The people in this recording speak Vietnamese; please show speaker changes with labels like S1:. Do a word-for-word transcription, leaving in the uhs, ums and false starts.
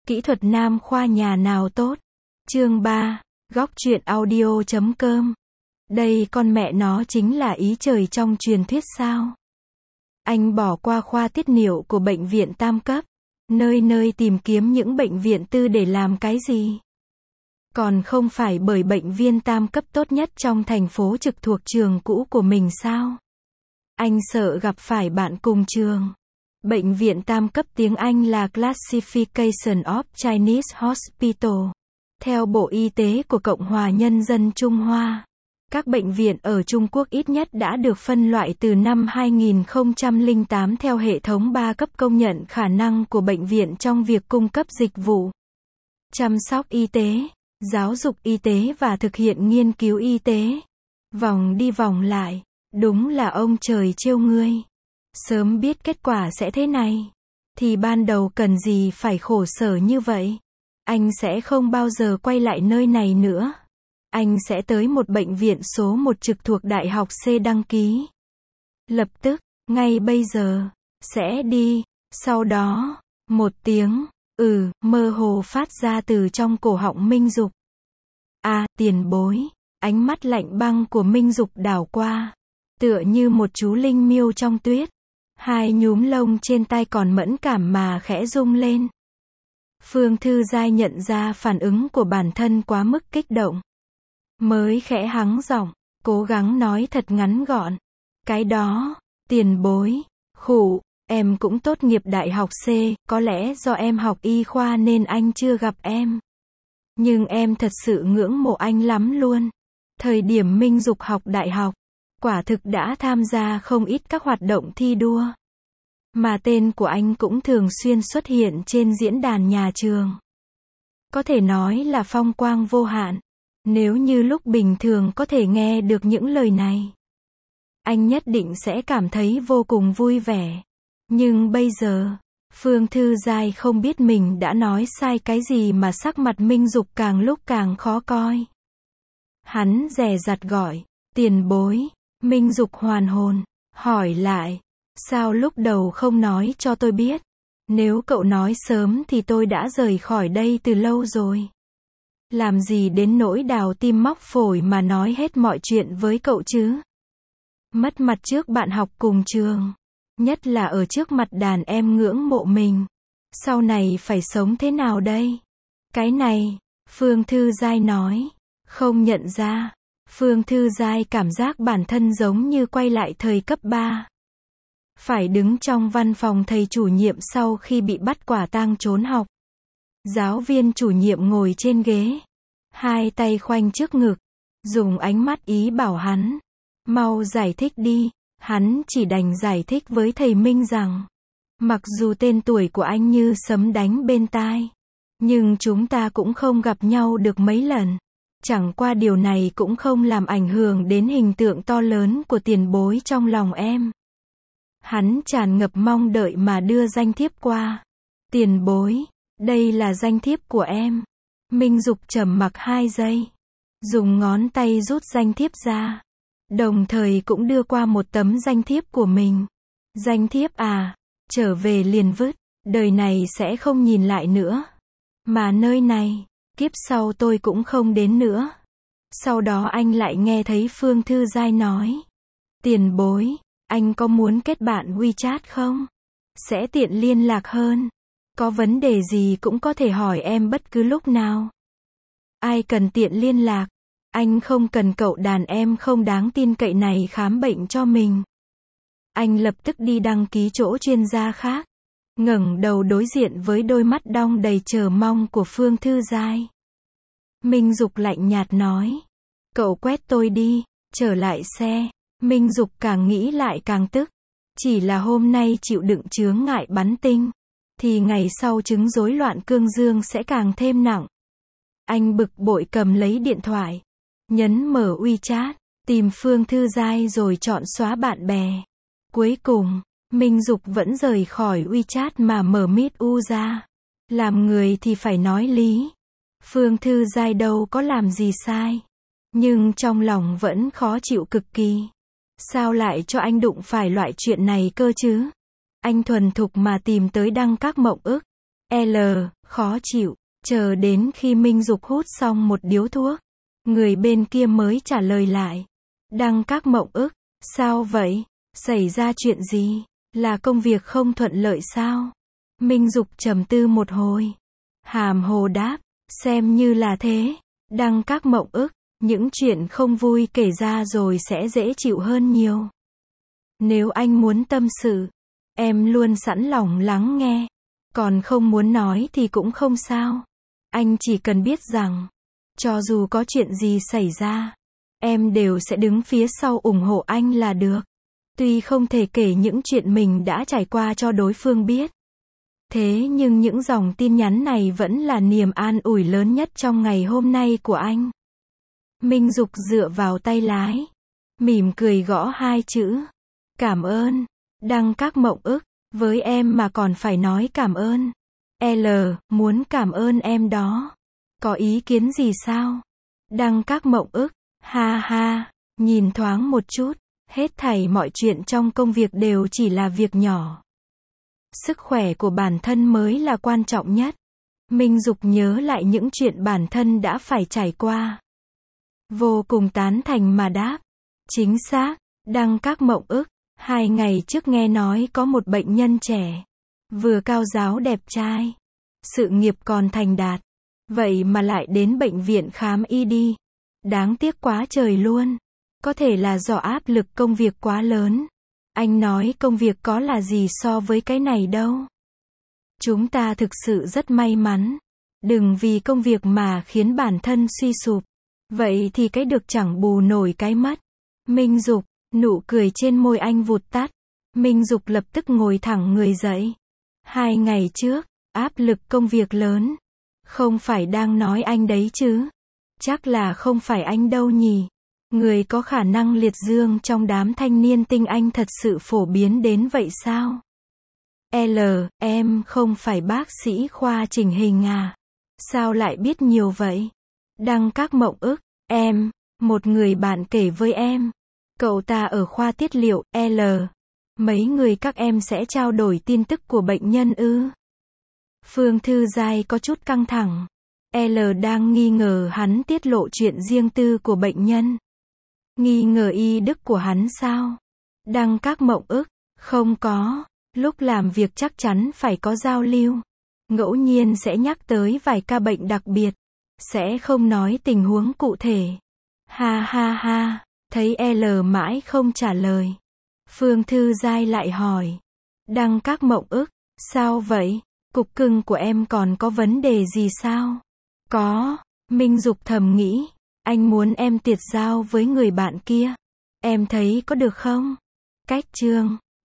S1: Kỹ thuật nam khoa nhà nào tốt? Chương ba, góc truyện audio chấm com. Đây con mẹ nó chính là ý trời trong truyền thuyết sao? Anh bỏ qua khoa tiết niệu của bệnh viện tam cấp, nơi nơi tìm kiếm những bệnh viện tư để làm cái gì? Còn không phải bởi bệnh viện tam cấp tốt nhất trong thành phố trực thuộc trường cũ của mình sao? Anh sợ gặp phải bạn cùng trường. Bệnh viện tam cấp tiếng Anh là Classification of Chinese Hospital. Theo Bộ Y tế của Cộng hòa Nhân dân Trung Hoa, các bệnh viện ở Trung Quốc ít nhất đã được phân loại từ năm hai nghìn không trăm lẻ tám theo hệ thống ba cấp công nhận khả năng của bệnh viện trong việc cung cấp dịch vụ chăm sóc y tế, giáo dục y tế và thực hiện nghiên cứu y tế. Vòng đi vòng lại, đúng là ông trời trêu ngươi. Sớm biết kết quả sẽ thế này, thì ban đầu cần gì phải khổ sở như vậy. Anh sẽ không bao giờ quay lại nơi này nữa. Anh sẽ tới một bệnh viện số một trực thuộc Đại học C đăng ký. Lập tức, ngay bây giờ, sẽ đi. Sau đó, một tiếng, ừ, mơ hồ phát ra từ trong cổ họng Minh Dục. À, tiền bối. Ánh mắt lạnh băng của Minh Dục đảo qua, tựa như một chú linh miêu trong tuyết. Hai nhúm lông trên tay còn mẫn cảm mà khẽ rung lên. Phương Thư Giai nhận ra phản ứng của bản thân quá mức kích động, mới khẽ hắng giọng, cố gắng nói thật ngắn gọn. Cái đó, tiền bối, khụ, em cũng tốt nghiệp đại học C, có lẽ do em học y khoa nên anh chưa gặp em. Nhưng em thật sự ngưỡng mộ anh lắm luôn. Thời điểm Minh Dục học đại học, quả thực đã tham gia không ít các hoạt động thi đua. Mà tên của anh cũng thường xuyên xuất hiện trên diễn đàn nhà trường. Có thể nói là phong quang vô hạn. Nếu như lúc bình thường có thể nghe được những lời này, anh nhất định sẽ cảm thấy vô cùng vui vẻ. Nhưng bây giờ, Phương Thư Giai không biết mình đã nói sai cái gì mà sắc mặt Minh Dục càng lúc càng khó coi. Hắn dè dặt gọi, tiền bối. Minh Dục hoàn hồn, hỏi lại, sao lúc đầu không nói cho tôi biết? Nếu cậu nói sớm thì tôi đã rời khỏi đây từ lâu rồi. Làm gì đến nỗi đào tim móc phổi mà nói hết mọi chuyện với cậu chứ? Mất mặt trước bạn học cùng trường, nhất là ở trước mặt đàn em ngưỡng mộ mình. Sau này phải sống thế nào đây? Cái này, Phương Thư Giai nói, không nhận ra. Phương Thư Giai cảm giác bản thân giống như quay lại thời cấp ba. Phải đứng trong văn phòng thầy chủ nhiệm sau khi bị bắt quả tang trốn học. Giáo viên chủ nhiệm ngồi trên ghế, hai tay khoanh trước ngực, dùng ánh mắt ý bảo hắn, mau giải thích đi. Hắn chỉ đành giải thích với thầy Minh rằng, mặc dù tên tuổi của anh như sấm đánh bên tai, nhưng chúng ta cũng không gặp nhau được mấy lần. Chẳng qua điều này cũng không làm ảnh hưởng đến hình tượng to lớn của tiền bối trong lòng em. Hắn tràn ngập mong đợi mà đưa danh thiếp qua. Tiền bối, đây là danh thiếp của em. Minh Dục trầm mặc hai giây, dùng ngón tay rút danh thiếp ra, đồng thời cũng đưa qua một tấm danh thiếp của mình. Danh thiếp à, trở về liền vứt, đời này sẽ không nhìn lại nữa. Mà nơi này, kiếp sau tôi cũng không đến nữa. Sau đó anh lại nghe thấy Phương Thư Giai nói, tiền bối, anh có muốn kết bạn WeChat không? Sẽ tiện liên lạc hơn. Có vấn đề gì cũng có thể hỏi em bất cứ lúc nào. Ai cần tiện liên lạc? Anh không cần cậu đàn em không đáng tin cậy này khám bệnh cho mình. Anh lập tức đi đăng ký chỗ chuyên gia khác, ngẩng đầu đối diện với đôi mắt đong đầy chờ mong của Phương Thư Giai. Minh Dục lạnh nhạt nói, cậu quét tôi đi, trở lại xe. Minh Dục càng nghĩ lại càng tức. Chỉ là hôm nay chịu đựng chướng ngại bắn tinh, thì ngày sau chứng rối loạn cương dương sẽ càng thêm nặng. Anh bực bội cầm lấy điện thoại, nhấn mở WeChat, tìm Phương Thư Giai rồi chọn xóa bạn bè. Cuối cùng, Minh Dục vẫn rời khỏi WeChat mà mở Meet U ra. Làm người thì phải nói lý. Phương Thư Giai đâu có làm gì sai, nhưng trong lòng vẫn khó chịu cực kỳ. Sao lại cho anh đụng phải loại chuyện này cơ chứ? Anh thuần thục mà tìm tới đăng các mộng ức. L, khó chịu, chờ đến khi Minh Dục hút xong một điếu thuốc, người bên kia mới trả lời lại. Đăng Các Mộng ức, sao vậy? Xảy ra chuyện gì? Là công việc không thuận lợi sao? Minh Dục trầm tư một hồi. Hàm hồ đáp, xem như là thế. Đăng Các Mộng ức, những chuyện không vui kể ra rồi sẽ dễ chịu hơn nhiều. Nếu anh muốn tâm sự, em luôn sẵn lòng lắng nghe. Còn không muốn nói thì cũng không sao. Anh chỉ cần biết rằng, cho dù có chuyện gì xảy ra, em đều sẽ đứng phía sau ủng hộ anh là được. Tuy không thể kể những chuyện mình đã trải qua cho đối phương biết. Thế nhưng những dòng tin nhắn này vẫn là niềm an ủi lớn nhất trong ngày hôm nay của anh. Minh Dục dựa vào tay lái, mỉm cười gõ hai chữ. Cảm ơn. Đăng Các Mộng ức, với em mà còn phải nói cảm ơn. L, muốn cảm ơn em đó. Có ý kiến gì sao? Đăng Các Mộng ức, ha ha, nhìn thoáng một chút, hết thảy mọi chuyện trong công việc đều chỉ là việc nhỏ. Sức khỏe của bản thân mới là quan trọng nhất. Minh Dục nhớ lại những chuyện bản thân đã phải trải qua. Vô cùng tán thành mà đáp. Chính xác, Đăng Các Mộng ức, hai ngày trước nghe nói có một bệnh nhân trẻ. Vừa cao ráo đẹp trai. Sự nghiệp còn thành đạt. Vậy mà lại đến bệnh viện khám y đi. Đáng tiếc quá trời luôn. Có thể là do áp lực công việc quá lớn. Anh nói công việc có là gì so với cái này đâu. Chúng ta thực sự rất may mắn. Đừng vì công việc mà khiến bản thân suy sụp. Vậy thì cái được chẳng bù nổi cái mất. Minh Dục, nụ cười trên môi anh vụt tắt. Minh Dục lập tức ngồi thẳng người dậy. Hai ngày trước, áp lực công việc lớn. Không phải đang nói anh đấy chứ. Chắc là không phải anh đâu nhỉ. Người có khả năng liệt dương trong đám thanh niên tinh anh thật sự phổ biến đến vậy sao? L, em không phải bác sĩ khoa chỉnh hình à? Sao lại biết nhiều vậy? Đăng Các Mộng ức, em, một người bạn kể với em. Cậu ta ở khoa tiết liệu, L. Mấy người các em sẽ trao đổi tin tức của bệnh nhân ư? Phương Thư Giai có chút căng thẳng. L đang nghi ngờ hắn tiết lộ chuyện riêng tư của bệnh nhân. Nghi ngờ y đức của hắn sao? Đăng Các Mộng ức, không có. Lúc làm việc chắc chắn phải có giao lưu. Ngẫu nhiên sẽ nhắc tới vài ca bệnh đặc biệt. Sẽ không nói tình huống cụ thể. Ha ha ha, thấy L mãi không trả lời. Phương Thư Giai lại hỏi. Đăng Các Mộng ức, sao vậy? Cục cưng của em còn có vấn đề gì sao? Có, Minh Dục thầm nghĩ. Anh muốn em tiệt giao với người bạn kia. Em thấy có được không? Cách chương